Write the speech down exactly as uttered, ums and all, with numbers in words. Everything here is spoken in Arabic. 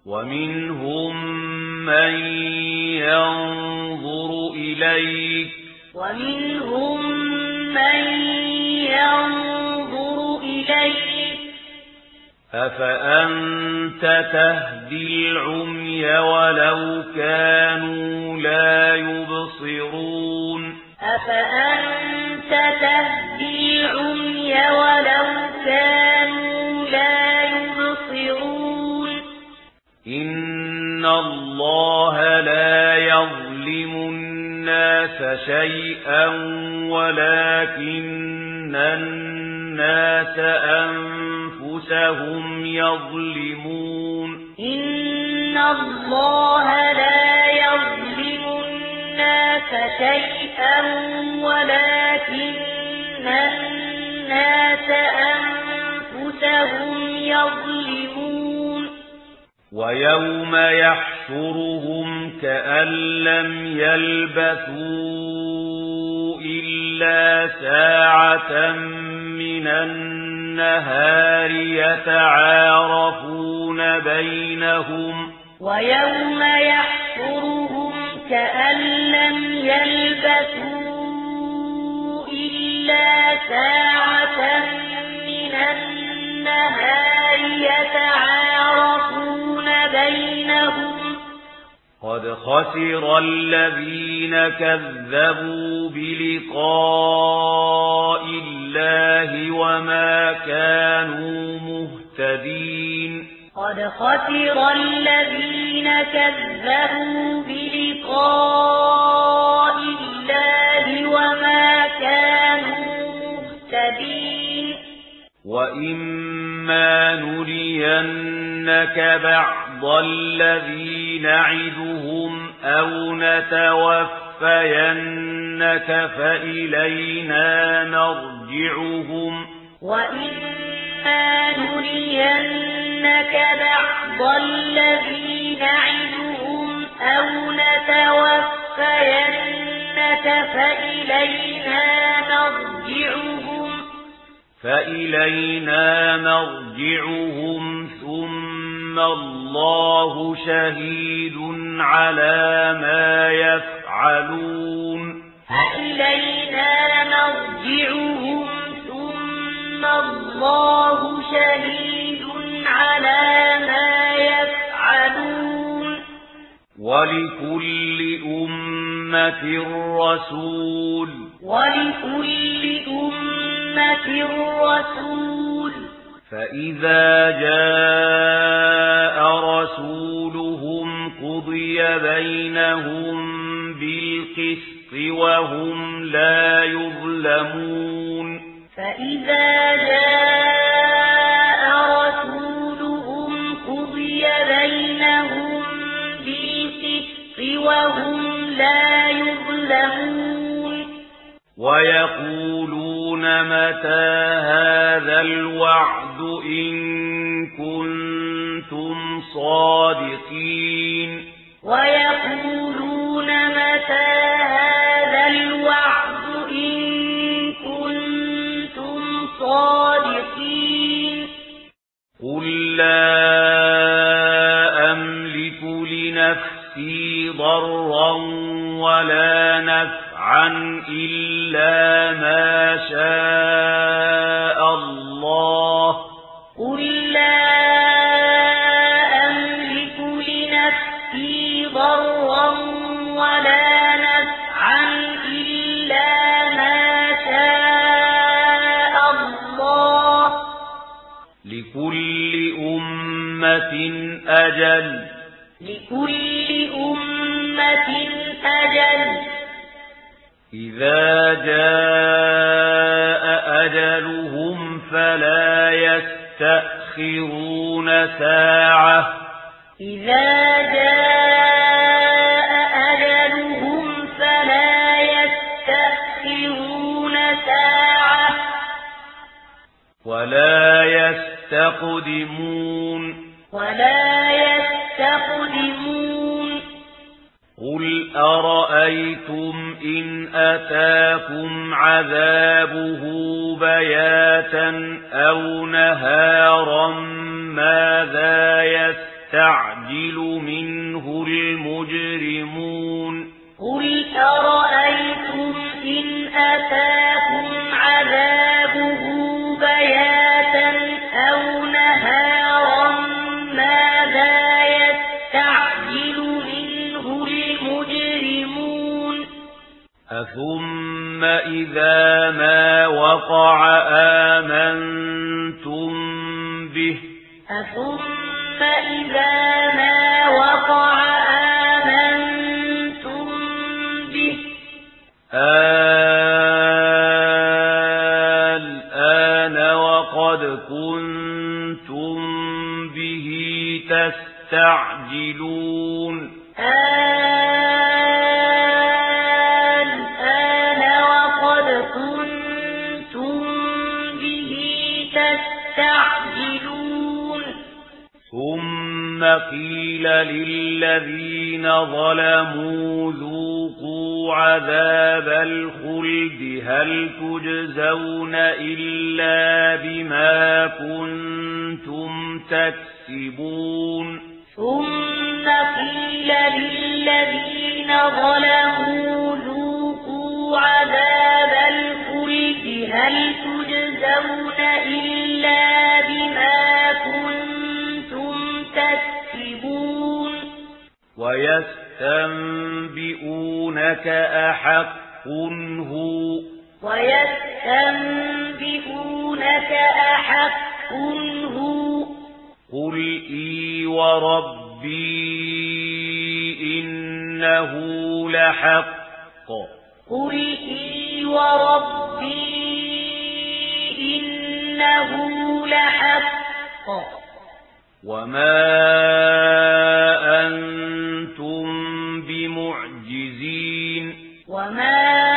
ومنهم من ينظر إليك ومنهم من ينظر إليك أفأنت تهدي العمي ولو كانوا لا يبصرون أفأنت تهدي العمي ولو كانوا لا يبصرون إن الله لا يظلم الناس شيئا ولكن الناس أنفسهم يظلمون إن الله لا يظلم الناس شيئا ولكن الناس أنفسهم يظلمون ويوم يحشرهم كأن لم يلبثوا إلا ساعة من النهار يتعارفون بينهم ويوم يحشرهم كأن لم يلبثوا إلا ساعة من النهار يتعارفون بينهم قد خسر الذين كذبوا بلقاء الله وما كانوا مهتدين قد خسر الذين كذبوا بلقاء الله وما كانوا مهتدين وإما نرينك بعض الذي نعدهم أو نتوفينك فإلينا مرجعهم وإما نرينك بعض الذي نعدهم أو نتوفينك فإلينا مرجعهم فإلينا مرجعهم ثم الله شهيد على ما يفعلون فإلينا مرجعهم ثم الله شهيد على ما يفعلون ولكل أمة رسول ولكل أمة رسول فإذا جاء رسولهم قضي بينهم بالقسط وهم لا يظلمون فإذا جاء رسولهم قضي بينهم بالقسط وهم لا يظلمون ويقولون متى هذا الوعد إن كنتم صادقين ويقولون متى هذا الوعد إن كنتم صادقين قل لا أملك لنفسي ضرا ولا نفعا إلا ما شاء الله قل لا أملك لنفسي ضرا ولا نفعا إلا ما شاء الله لكل أمة أجل لكل أمة أجل إذا جاء أجلهم فلا يستأخرون ساعة إذا جاء أجلهم فلا يستأخرون ساعة ولا يستقدمون ولا يستقدمون قل أرأيتم إن أتاكم عذابه بياتا أو نهارا ماذا يستقدمون يستعجل منه المجرمون قل أرأيتم إن أتاكم عذابه بياتا أو نهارا ماذا يستعجل منه المجرمون أثم إذا ما وقع آمنتم به أثم إذا ما وقع آمنتم به الآن وقد كنتم به تستعجلون الآن وقد كنتم به تستعجلون ثم قيل للذين ظلموا ذوقوا عذاب الخلد هل تجزون إلا بما كنتم تكسبون ثم قيل للذين ظلموا ذوقوا عذاب الخلد هل تجزون إلا بما كنتم تكسبون ويستنبئونك أحق هو ويستنبئونك أحق هو قل إي وربي إنه لحق قل إي وربي إنه لحق وما أنتم بمعجزين وما